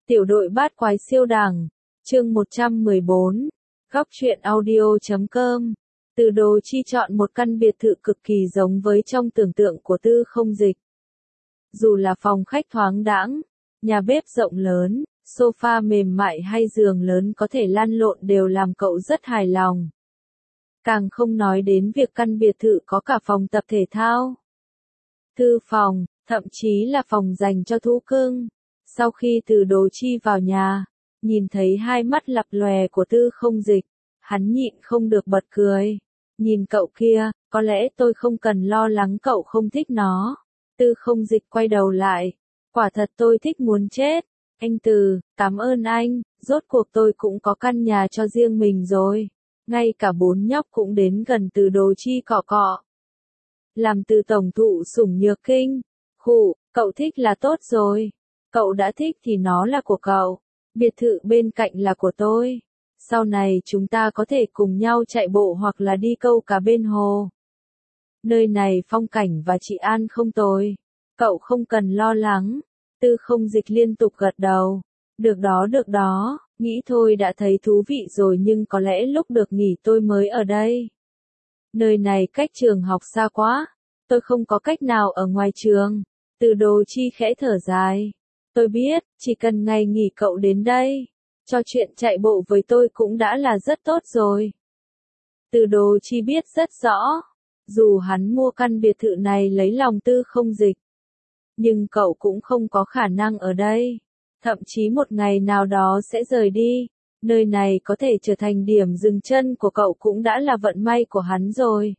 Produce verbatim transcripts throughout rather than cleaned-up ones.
Tiểu đội bát quái siêu đẳng, chương một trăm mười bốn, góc truyện audio chấm com. Từ Đồ Chi chọn một căn biệt thự cực kỳ giống với trong tưởng tượng của Tư Không Dịch. Dù là phòng khách thoáng đãng, nhà bếp rộng lớn, sofa mềm mại hay giường lớn có thể lăn lộn đều làm cậu rất hài lòng. Càng không nói đến việc căn biệt thự có cả phòng tập thể thao, thư phòng, thậm chí là phòng dành cho thú cưng. Sau khi Từ Đồ Chi vào nhà, nhìn thấy hai mắt lập lòe của Tư Không Dịch, hắn nhịn không được bật cười. Nhìn cậu kia, có lẽ tôi không cần lo lắng cậu không thích nó. Tư Không Dịch quay đầu lại. Quả thật tôi thích muốn chết. Anh Từ, cảm ơn anh, rốt cuộc tôi cũng có căn nhà cho riêng mình rồi. Ngay cả bốn nhóc cũng đến gần Từ Đồ Chi cọ cọ. Làm Từ tổng thụ sủng nhược kinh. Khụ, cậu thích là tốt rồi. Cậu đã thích thì nó là của cậu. Biệt thự bên cạnh là của tôi. Sau này chúng ta có thể cùng nhau chạy bộ hoặc là đi câu cá bên hồ. Nơi này phong cảnh và trị an không tồi. Cậu không cần lo lắng. Tư Không Dịch liên tục gật đầu. Được đó được đó, nghĩ thôi đã thấy thú vị rồi nhưng có lẽ lúc được nghỉ tôi mới ở đây. Nơi này cách trường học xa quá. Tôi không có cách nào ở ngoài trường. Từ Đồ Chi khẽ thở dài. Tôi biết, chỉ cần ngày nghỉ cậu đến đây. Cho chuyện chạy bộ với tôi cũng đã là rất tốt rồi. Từ Đồ Chi biết rất rõ. Dù hắn mua căn biệt thự này lấy lòng Tư Không Dịch. Nhưng cậu cũng không có khả năng ở đây. Thậm chí một ngày nào đó sẽ rời đi. Nơi này có thể trở thành điểm dừng chân của cậu cũng đã là vận may của hắn rồi.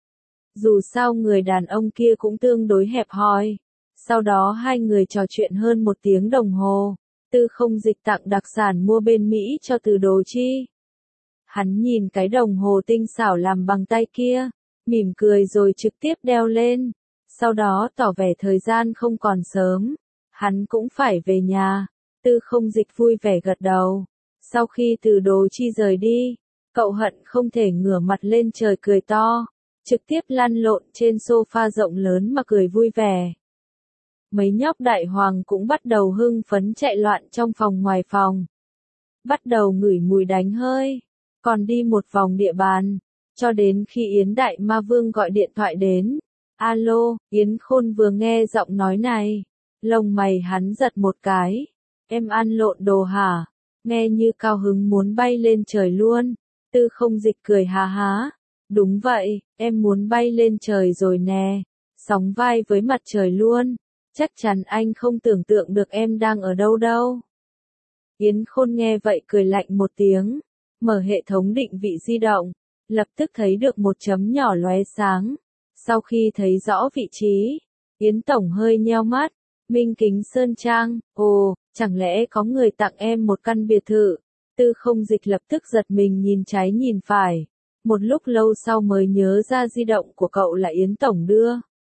Dù sao người đàn ông kia cũng tương đối hẹp hòi. Sau đó hai người trò chuyện hơn một tiếng đồng hồ. Tư Không Dịch tặng đặc sản mua bên Mỹ cho Từ Đồ Chi. Hắn nhìn cái đồng hồ tinh xảo làm bằng tay kia, mỉm cười rồi trực tiếp đeo lên. Sau đó tỏ vẻ thời gian không còn sớm. Hắn cũng phải về nhà. Tư Không Dịch vui vẻ gật đầu. Sau khi Từ Đồ Chi rời đi, cậu hận không thể ngửa mặt lên trời cười to. Trực tiếp lăn lộn trên sofa rộng lớn mà cười vui vẻ. Mấy nhóc đại hoàng cũng bắt đầu hưng phấn chạy loạn trong phòng ngoài phòng. Bắt đầu ngửi mùi đánh hơi. Còn đi một vòng địa bàn. Cho đến khi Yến Đại Ma Vương gọi điện thoại đến. Alo, Yến Khôn vừa nghe giọng nói này. Lông mày hắn giật một cái. Em ăn lộn đồ hả? Nghe như cao hứng muốn bay lên trời luôn. Tư Không Dịch cười hà há. Đúng vậy, em muốn bay lên trời rồi nè. Sóng vai với mặt trời luôn. Chắc chắn anh không tưởng tượng được em đang ở đâu đâu. Yến Khôn nghe vậy cười lạnh một tiếng. Mở hệ thống định vị di động. Lập tức thấy được một chấm nhỏ lóe sáng. Sau khi thấy rõ vị trí, Yến Tổng hơi nheo mắt. Minh Kính Sơn Trang, ồ, chẳng lẽ có người tặng em một căn biệt thự? Tư Không Dịch lập tức giật mình nhìn trái nhìn phải. Một lúc lâu sau mới nhớ ra di động của cậu là Yến Tổng đưa.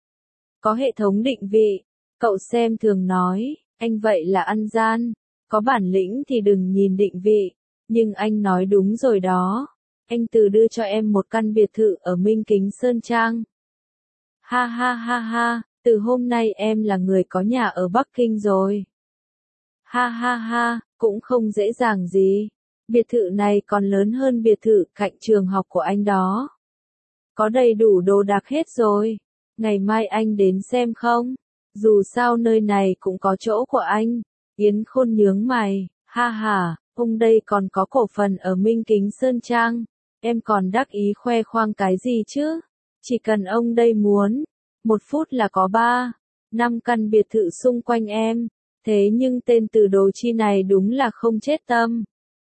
Có hệ thống định vị. Cậu xem thường nói, anh vậy là ăn gian. Có bản lĩnh thì đừng nhìn định vị. Nhưng anh nói đúng rồi đó. Anh Từ đưa cho em một căn biệt thự ở Minh Kính Sơn Trang. Ha ha ha ha, từ hôm nay em là người có nhà ở Bắc Kinh rồi. Ha ha ha, cũng không dễ dàng gì. Biệt thự này còn lớn hơn biệt thự cạnh trường học của anh đó. Có đầy đủ đồ đạc hết rồi. Ngày mai anh đến xem không? Dù sao nơi này cũng có chỗ của anh. Yến Khôn nhướng mày. Ha ha, ông đây còn có cổ phần ở Minh Kính Sơn Trang. Em còn đắc ý khoe khoang cái gì chứ? Chỉ cần ông đây muốn. Một phút là có ba, năm căn biệt thự xung quanh em. Thế nhưng tên Từ Đồ Chi này đúng là không chết tâm.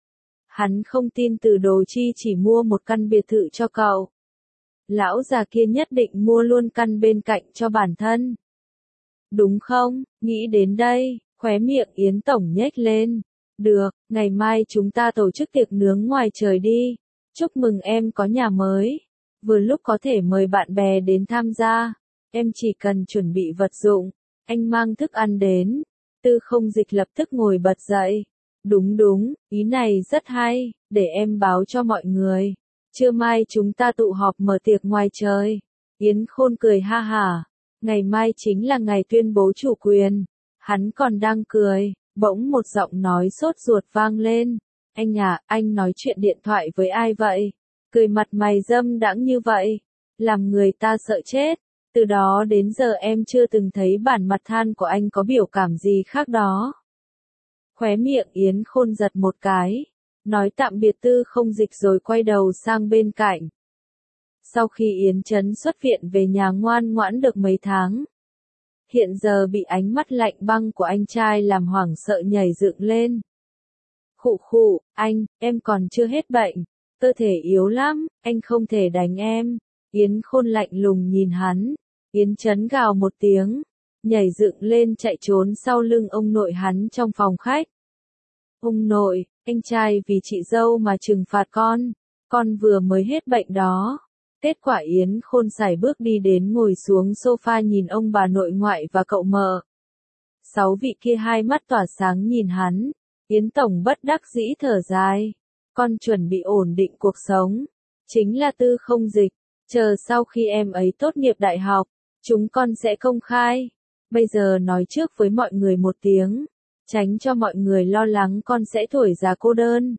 Hắn không tin Từ Đồ Chi chỉ mua một căn biệt thự cho cậu. Lão già kia nhất định mua luôn căn bên cạnh cho bản thân. Đúng không? Nghĩ đến đây, khóe miệng Yến Tổng nhếch lên. Được, ngày mai chúng ta tổ chức tiệc nướng ngoài trời đi. Chúc mừng em có nhà mới. Vừa lúc có thể mời bạn bè đến tham gia. Em chỉ cần chuẩn bị vật dụng. Anh mang thức ăn đến. Tư Không Dịch lập tức ngồi bật dậy. Đúng đúng, ý này rất hay, để em báo cho mọi người. Trưa mai chúng ta tụ họp mở tiệc ngoài trời. Yến Khôn cười ha hả. Ngày mai chính là ngày tuyên bố chủ quyền. Hắn còn đang cười, Bỗng một giọng nói sốt ruột vang lên. Anh à, anh nói chuyện điện thoại với ai vậy? Cười mặt mày dâm đãng như vậy, làm người ta sợ chết. Từ đó đến giờ em chưa từng thấy bản mặt than của anh có biểu cảm gì khác đó. Khóe miệng Yến Khôn giật một cái, nói tạm biệt Tư Không Dịch rồi quay đầu sang bên cạnh. Sau khi Yến Chấn xuất viện về nhà ngoan ngoãn được mấy tháng, hiện giờ bị ánh mắt lạnh băng của anh trai làm hoảng sợ nhảy dựng lên. Khụ khụ, anh, em còn chưa hết bệnh, cơ thể yếu lắm, anh không thể đánh em. Yến Khôn lạnh lùng nhìn hắn. Yến Chấn gào một tiếng, nhảy dựng lên chạy trốn sau lưng ông nội hắn trong phòng khách. Ông nội, anh trai vì chị dâu mà trừng phạt con, con vừa mới hết bệnh đó. Kết quả Yến Khôn sải bước đi đến ngồi xuống sofa nhìn ông bà nội ngoại và cậu mợ. Sáu vị kia hai mắt tỏa sáng nhìn hắn. Yến Tổng bất đắc dĩ thở dài. Con chuẩn bị ổn định cuộc sống. Chính là Tư Không Dịch. Chờ sau khi em ấy tốt nghiệp đại học, chúng con sẽ công khai. Bây giờ nói trước với mọi người một tiếng, tránh cho mọi người lo lắng con sẽ thổi giá cô đơn.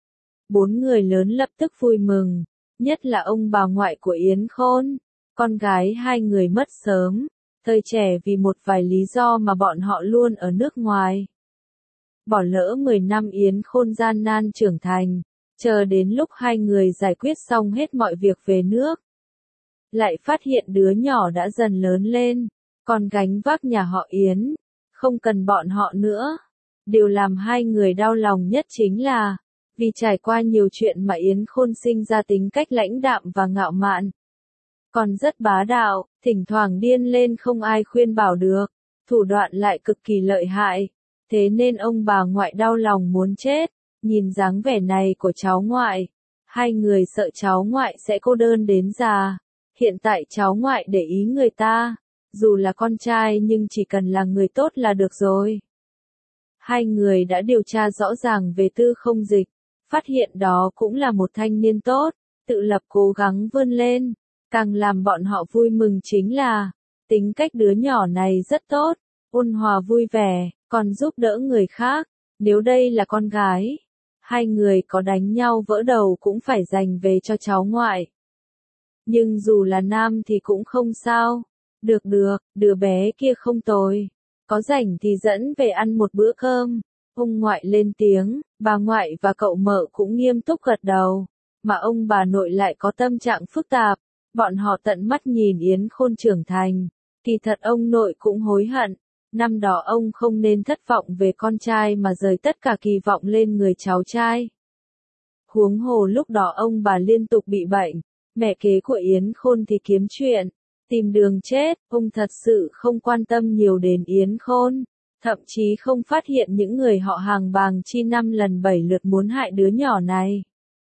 Bốn người lớn lập tức vui mừng, nhất là ông bà ngoại của Yến Khôn. Con gái hai người mất sớm, thời trẻ vì một vài lý do mà bọn họ luôn ở nước ngoài. Bỏ lỡ mười năm Yến Khôn gian nan trưởng thành, chờ đến lúc hai người giải quyết xong hết mọi việc về nước. Lại phát hiện đứa nhỏ đã dần lớn lên, còn gánh vác nhà họ Yến, không cần bọn họ nữa. Điều làm hai người đau lòng nhất chính là, vì trải qua nhiều chuyện mà Yến Khôn sinh ra tính cách lãnh đạm và ngạo mạn. Còn rất bá đạo, thỉnh thoảng điên lên không ai khuyên bảo được, thủ đoạn lại cực kỳ lợi hại. Thế nên ông bà ngoại đau lòng muốn chết, nhìn dáng vẻ này của cháu ngoại. Hai người sợ cháu ngoại sẽ cô đơn đến già. Hiện tại cháu ngoại để ý người ta, dù là con trai nhưng chỉ cần là người tốt là được rồi. Hai người đã điều tra rõ ràng về Tư Không Dịch, phát hiện đó cũng là một thanh niên tốt, tự lập cố gắng vươn lên. Càng làm bọn họ vui mừng chính là, tính cách đứa nhỏ này rất tốt, ôn hòa vui vẻ, còn giúp đỡ người khác. Nếu đây là con gái, hai người có đánh nhau vỡ đầu cũng phải dành về cho cháu ngoại. Nhưng dù là nam thì cũng không sao. Được được, đứa bé kia không tồi. Có rảnh thì dẫn về ăn một bữa cơm. Ông ngoại lên tiếng, bà ngoại và cậu mợ cũng nghiêm túc gật đầu. Mà ông bà nội lại có tâm trạng phức tạp. Bọn họ tận mắt nhìn Yến Khôn trưởng thành. Kỳ thật ông nội cũng hối hận. Năm đó ông không nên thất vọng về con trai mà rời tất cả kỳ vọng lên người cháu trai. Huống hồ lúc đó ông bà liên tục bị bệnh. Mẹ kế của Yến Khôn thì kiếm chuyện, tìm đường chết, ông thật sự không quan tâm nhiều đến Yến Khôn, thậm chí không phát hiện những người họ hàng bàng chi năm lần bảy lượt muốn hại đứa nhỏ này.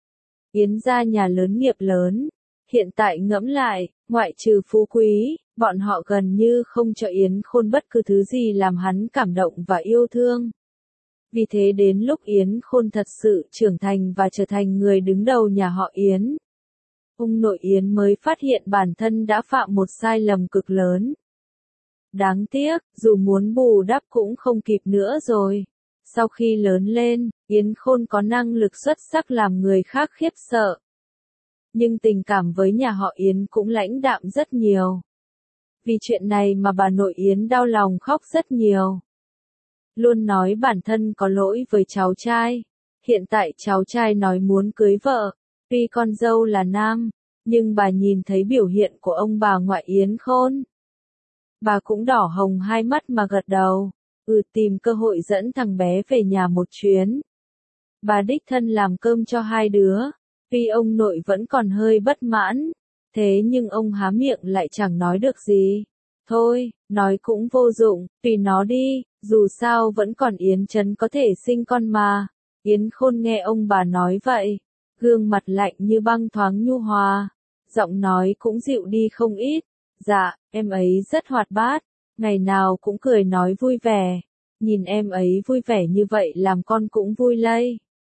Yến gia nhà lớn nghiệp lớn, hiện tại ngẫm lại, ngoại trừ phú quý, bọn họ gần như không cho Yến Khôn bất cứ thứ gì làm hắn cảm động và yêu thương. Vì thế đến lúc Yến Khôn thật sự trưởng thành và trở thành người đứng đầu nhà họ Yến, ông nội Yến mới phát hiện bản thân đã phạm một sai lầm cực lớn. Đáng tiếc, dù muốn bù đắp cũng không kịp nữa rồi. Sau khi lớn lên, Yến Khôn có năng lực xuất sắc làm người khác khiếp sợ. Nhưng tình cảm với nhà họ Yến cũng lãnh đạm rất nhiều. Vì chuyện này mà bà nội Yến đau lòng khóc rất nhiều. Luôn nói bản thân có lỗi với cháu trai. Hiện tại cháu trai nói muốn cưới vợ. Tuy con dâu là nam, nhưng bà nhìn thấy biểu hiện của ông bà ngoại Yến Khôn. Bà cũng đỏ hồng hai mắt mà gật đầu, ừ tìm cơ hội dẫn thằng bé về nhà một chuyến. Bà đích thân làm cơm cho hai đứa, tuy ông nội vẫn còn hơi bất mãn, thế nhưng ông há miệng lại chẳng nói được gì. Thôi, nói cũng vô dụng, tùy nó đi, dù sao vẫn còn Yến Chấn có thể sinh con mà. Yến Khôn nghe ông bà nói vậy, gương mặt lạnh như băng thoáng nhu hòa, giọng nói cũng dịu đi không ít. Dạ, em ấy rất hoạt bát, ngày nào cũng cười nói vui vẻ. Nhìn em ấy vui vẻ như vậy làm con cũng vui lây.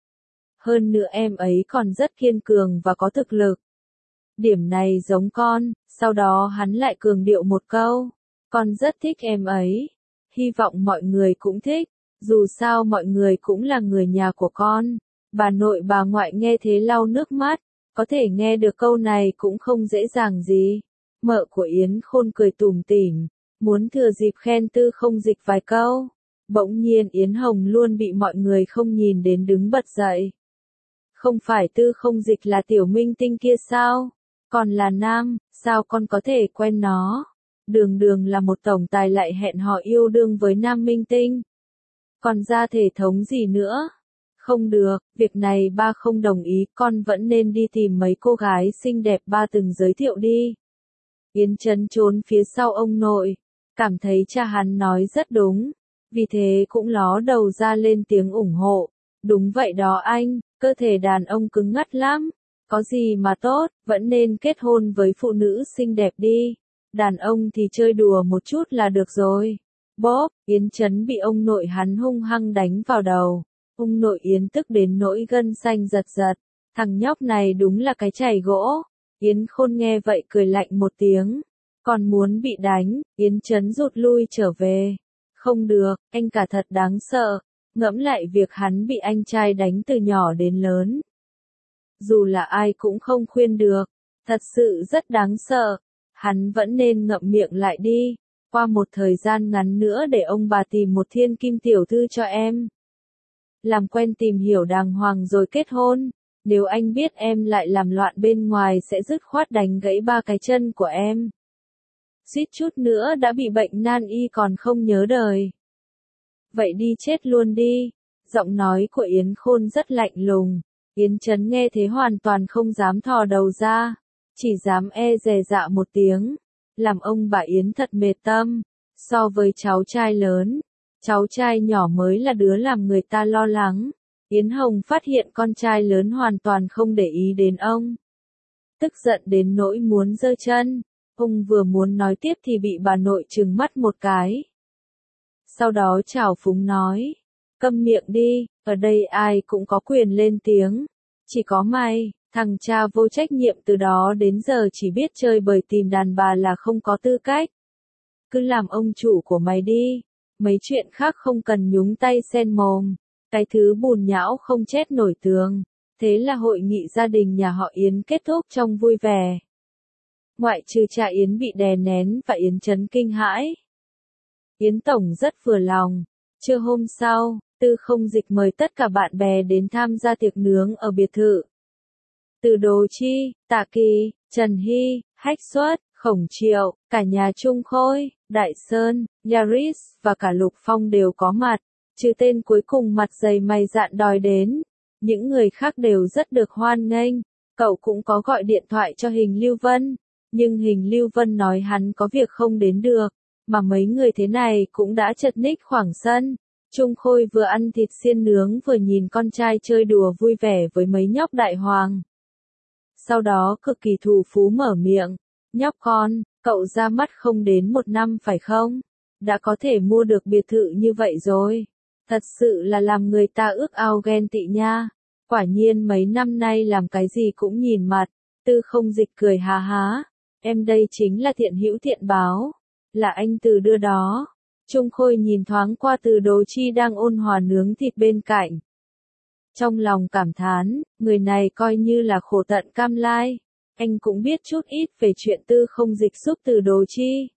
Hơn nữa em ấy còn rất kiên cường và có thực lực. Điểm này giống con, sau đó hắn lại cường điệu một câu. Con rất thích em ấy. Hy vọng mọi người cũng thích. Dù sao mọi người cũng là người nhà của con. Bà nội bà ngoại nghe thế lau nước mắt, có thể nghe được câu này cũng không dễ dàng gì. Mợ của Yến Khôn cười tủm tỉm, muốn thừa dịp khen Tư Không Dịch vài câu. Bỗng nhiên Yến Hồng luôn bị mọi người không nhìn đến đứng bật dậy. Không phải Tư Không Dịch là tiểu minh tinh kia sao? Còn là nam, sao con có thể quen nó? Đường đường là một tổng tài lại hẹn hò yêu đương với nam minh tinh. Còn ra thể thống gì nữa? Không được, việc này ba không đồng ý, con vẫn nên đi tìm mấy cô gái xinh đẹp ba từng giới thiệu đi. Yến Chấn trốn phía sau ông nội, cảm thấy cha hắn nói rất đúng, vì thế cũng ló đầu ra lên tiếng ủng hộ. Đúng vậy đó anh, cơ thể đàn ông cứng ngắt lắm, có gì mà tốt, vẫn nên kết hôn với phụ nữ xinh đẹp đi. Đàn ông thì chơi đùa một chút là được rồi. Bóp, Yến Chấn bị ông nội hắn hung hăng đánh vào đầu. Ông nội Yến tức đến nỗi gân xanh giật giật. Thằng nhóc này đúng là cái chày gỗ. Yến Khôn nghe vậy cười lạnh một tiếng. Còn muốn bị đánh, Yến Chấn rụt lui trở về. Không được, anh cả thật đáng sợ. Ngẫm lại việc hắn bị anh trai đánh từ nhỏ đến lớn. Dù là ai cũng không khuyên được. Thật sự rất đáng sợ. Hắn vẫn nên ngậm miệng lại đi. Qua một thời gian ngắn nữa để ông bà tìm một thiên kim tiểu thư cho em. Làm quen tìm hiểu đàng hoàng rồi kết hôn. Nếu anh biết em lại làm loạn bên ngoài sẽ dứt khoát đánh gãy ba cái chân của em. Suýt chút nữa đã bị bệnh nan y còn không nhớ đời. Vậy đi chết luôn đi. Giọng nói của Yến Khôn rất lạnh lùng. Yến Chấn nghe thế hoàn toàn không dám thò đầu ra. Chỉ dám e dè dạ một tiếng. Làm ông bà Yến thật mệt tâm. So với cháu trai lớn, cháu trai nhỏ mới là đứa làm người ta lo lắng. Yến Hồng phát hiện con trai lớn hoàn toàn không để ý đến ông. Tức giận đến nỗi muốn giơ chân. Ông vừa muốn nói tiếp thì bị bà nội trừng mắt một cái. Sau đó chào phúng nói. Câm miệng đi, ở đây ai cũng có quyền lên tiếng. Chỉ có mày, thằng cha vô trách nhiệm từ đó đến giờ chỉ biết chơi bời tìm đàn bà là không có tư cách. Cứ làm ông chủ của mày đi. Mấy chuyện khác không cần nhúng tay xen mồm. Cái thứ bùn nhão không chết nổi tường. Thế là hội nghị gia đình nhà họ Yến kết thúc trong vui vẻ. Ngoại trừ cha Yến bị đè nén và Yến Chấn kinh hãi. Yến Tổng rất vừa lòng. Trưa hôm sau, Tư Không Dịch mời tất cả bạn bè đến tham gia tiệc nướng ở biệt thự. Từ Đồ Chi, Tạ Kỳ, Trần Hy, Hách Xuất, Khổng Triệu, cả nhà Trung Khôi, Đại Sơn, Yaris và cả Lục Phong đều có mặt, trừ tên cuối cùng mặt dày mày dạn đòi đến. Những người khác đều rất được hoan nghênh. Cậu cũng có gọi điện thoại cho Hình Lưu Vân, nhưng Hình Lưu Vân nói hắn có việc không đến được, mà mấy người thế này cũng đã chật ních khoảng sân. Trung Khôi vừa ăn thịt xiên nướng vừa nhìn con trai chơi đùa vui vẻ với mấy nhóc đại hoàng. Sau đó cực kỳ thù phú mở miệng, nhóc con, cậu ra mắt không đến một năm phải không? Đã có thể mua được biệt thự như vậy rồi. Thật sự là làm người ta ước ao ghen tị nha. Quả nhiên mấy năm nay làm cái gì cũng nhìn mặt. Tư Không Dịch cười há há. Em đây chính là thiện hữu thiện báo. Là anh Từ đưa đó. Trung Khôi nhìn thoáng qua Từ Đồ Chi đang ôn hòa nướng thịt bên cạnh. Trong lòng cảm thán, người này coi như là khổ tận cam lai. Anh cũng biết chút ít về chuyện Tư Không Dịch giúp Từ Đồ Chi.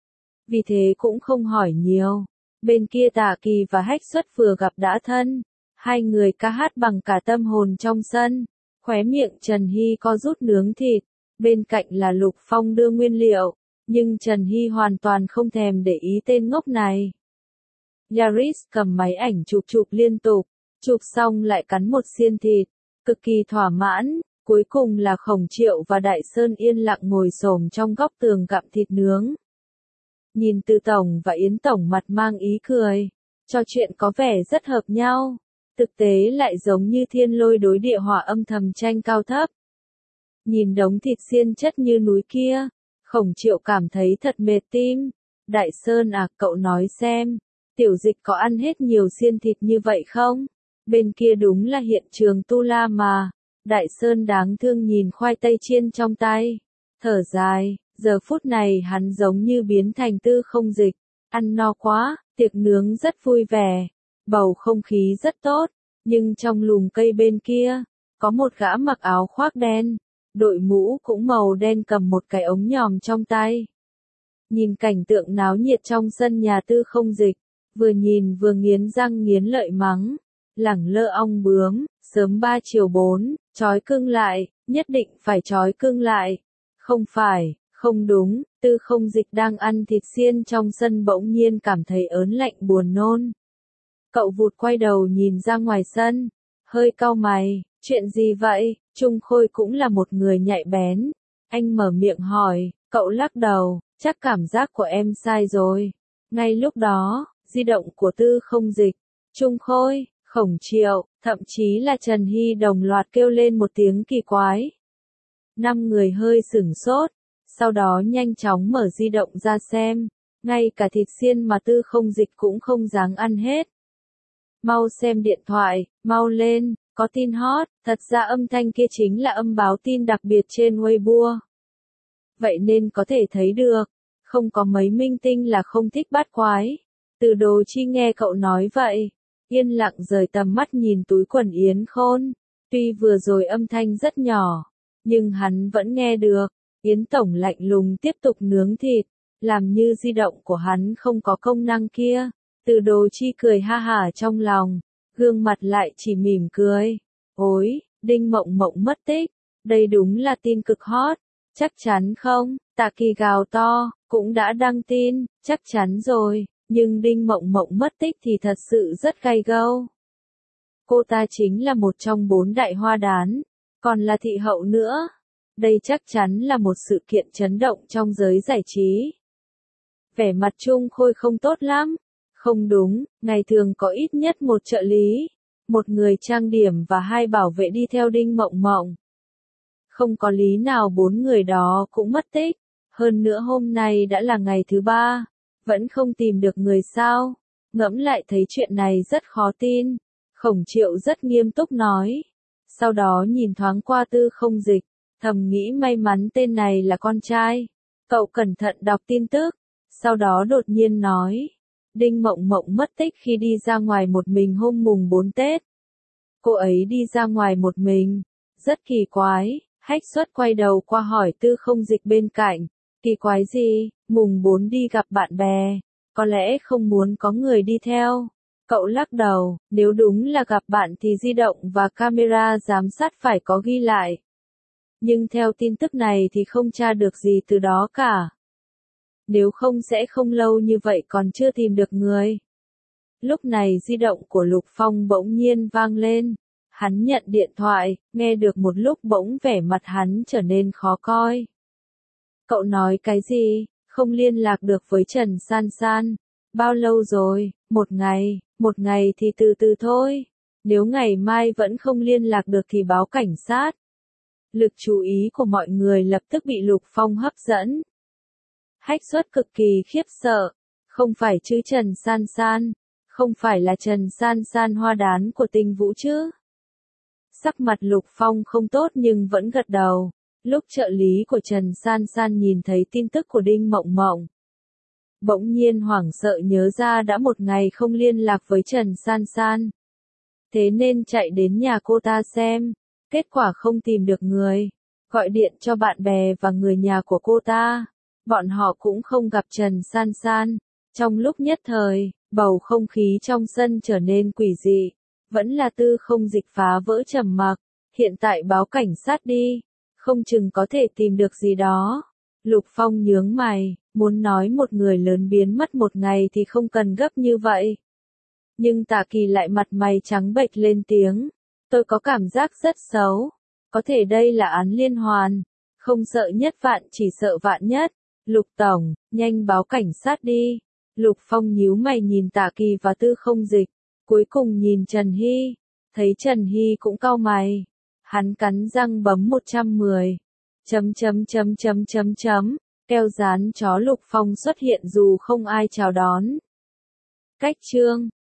Vì thế cũng không hỏi nhiều. Bên kia Tạ Kỳ và Hách Xuất vừa gặp đã thân. Hai người ca hát bằng cả tâm hồn trong sân. Khóe miệng Trần Hy co rút nướng thịt. Bên cạnh là Lục Phong đưa nguyên liệu. Nhưng Trần Hy hoàn toàn không thèm để ý tên ngốc này. Yaris cầm máy ảnh chụp chụp liên tục. Chụp xong lại cắn một xiên thịt. Cực kỳ thỏa mãn. Cuối cùng là Khổng Triệu và Đại Sơn yên lặng ngồi xổm trong góc tường gặm thịt nướng. Nhìn Từ Tổng và Yến Tổng mặt mang ý cười. Trò chuyện có vẻ rất hợp nhau. Thực tế lại giống như thiên lôi đối địa hỏa âm thầm tranh cao thấp. Nhìn đống thịt xiên chất như núi kia. Khổng Triệu cảm thấy thật mệt tim. Đại Sơn à, cậu nói xem. Tiểu Dịch có ăn hết nhiều xiên thịt như vậy không? Bên kia đúng là hiện trường tu la mà. Đại Sơn đáng thương nhìn khoai tây chiên trong tay. Thở dài. Giờ phút này hắn giống như biến thành Tư Không Dịch. Ăn no quá, tiệc nướng rất vui vẻ. Bầu không khí rất tốt, nhưng trong lùm cây bên kia, có một gã mặc áo khoác đen, đội mũ cũng màu đen cầm một cái ống nhòm trong tay. Nhìn cảnh tượng náo nhiệt trong sân nhà Tư Không Dịch, vừa nhìn vừa nghiến răng nghiến lợi mắng, lẳng lơ ong bướm, sớm ba chiều bốn, trói cưng lại, nhất định phải trói cưng lại. Không phải, không đúng, Tư Không Dịch đang ăn thịt xiên trong sân bỗng nhiên cảm thấy ớn lạnh buồn nôn. Cậu vụt quay đầu nhìn ra ngoài sân, hơi cau mày, chuyện gì vậy? Trung Khôi cũng là một người nhạy bén. Anh mở miệng hỏi, cậu lắc đầu, chắc cảm giác của em sai rồi. Ngay lúc đó, di động của Tư Không Dịch, Trung Khôi, Khổng Triệu, thậm chí là Trần Hy đồng loạt kêu lên một tiếng kỳ quái. Năm người hơi sửng sốt, sau đó nhanh chóng mở di động ra xem, ngay cả thịt xiên mà Tư Không Dịch cũng không dám ăn hết. Mau xem điện thoại, mau lên, có tin hot, thật ra âm thanh kia chính là âm báo tin đặc biệt trên Weibo. Vậy nên có thể thấy được, không có mấy minh tinh là không thích bắt quái. Từ Đồ Chi nghe cậu nói vậy, yên lặng rời tầm mắt nhìn túi quần Yến Khôn. Tuy vừa rồi âm thanh rất nhỏ, nhưng hắn vẫn nghe được. Yến Tổng lạnh lùng tiếp tục nướng thịt, làm như di động của hắn không có công năng kia. Từ Đồ Chi cười ha hả trong lòng, gương mặt lại chỉ mỉm cười. Ôi, Đinh Mộng Mộng mất tích, đây đúng là tin cực hot. Chắc chắn không? Tạ Kỳ gào to, cũng đã đăng tin, chắc chắn rồi, nhưng Đinh Mộng Mộng mất tích thì thật sự rất gay gâu. Cô ta chính là một trong bốn đại hoa đán, còn là thị hậu nữa. Đây chắc chắn là một sự kiện chấn động trong giới giải trí. Vẻ mặt Trung Khôi không tốt lắm. Không đúng, ngày thường có ít nhất một trợ lý, một người trang điểm và hai bảo vệ đi theo Đinh Mộng Mộng. Không có lý nào bốn người đó cũng mất tích, hơn nữa hôm nay đã là ngày thứ ba, vẫn không tìm được người sao. Ngẫm lại thấy chuyện này rất khó tin. Khổng Triệu rất nghiêm túc nói. Sau đó nhìn thoáng qua Tư Không Dịch, thầm nghĩ may mắn tên này là con trai. Cậu cẩn thận đọc tin tức, sau đó đột nhiên nói. Đinh Mộng Mộng mất tích khi đi ra ngoài một mình hôm mùng bốn Tết. Cô ấy đi ra ngoài một mình, rất kỳ quái. Hách Xuất quay đầu qua hỏi Tư Không Dịch bên cạnh, kỳ quái gì, mùng bốn đi gặp bạn bè, có lẽ không muốn có người đi theo. Cậu lắc đầu, nếu đúng là gặp bạn thì di động và camera giám sát phải có ghi lại. Nhưng theo tin tức này thì không tra được gì từ đó cả. Nếu không sẽ không lâu như vậy còn chưa tìm được người. Lúc này di động của Lục Phong bỗng nhiên vang lên. Hắn nhận điện thoại, nghe được một lúc bỗng vẻ mặt hắn trở nên khó coi. Cậu nói cái gì? Không liên lạc được với Trần San San. Bao lâu rồi? Một ngày, một ngày thì từ từ thôi. Nếu ngày mai vẫn không liên lạc được thì báo cảnh sát. Lực chú ý của mọi người lập tức bị Lục Phong hấp dẫn. Hách Xuất cực kỳ khiếp sợ. Không phải chứ Trần San San. Không phải là Trần San San hoa đán của Tinh Vũ chứ? Sắc mặt Lục Phong không tốt nhưng vẫn gật đầu. Lúc trợ lý của Trần San San nhìn thấy tin tức của Đinh Mộng Mộng, bỗng nhiên hoảng sợ nhớ ra đã một ngày không liên lạc với Trần San San. Thế nên chạy đến nhà cô ta xem, kết quả không tìm được người. Gọi điện cho bạn bè và người nhà của cô ta. Bọn họ cũng không gặp Trần San San. Trong lúc nhất thời, bầu không khí trong sân trở nên quỷ dị. Vẫn là Tư Không Dịch phá vỡ trầm mặc. Hiện tại báo cảnh sát đi. Không chừng có thể tìm được gì đó. Lục Phong nhướng mày, muốn nói một người lớn biến mất một ngày thì không cần gấp như vậy. Nhưng Tạ Kỳ lại mặt mày trắng bệch lên tiếng. Tôi có cảm giác rất xấu. Có thể đây là án liên hoàn. Không sợ nhất vạn chỉ sợ vạn nhất. Lục Tổng, nhanh báo cảnh sát đi. Lục Phong nhíu mày nhìn Tạ Kỳ và Tư Không Dịch. Cuối cùng nhìn Trần Hy. Thấy Trần Hy cũng cau mày. Hắn cắn răng bấm một trăm mười. Chấm chấm chấm chấm chấm chấm. Keo dán chó Lục Phong xuất hiện dù không ai chào đón. Cách chương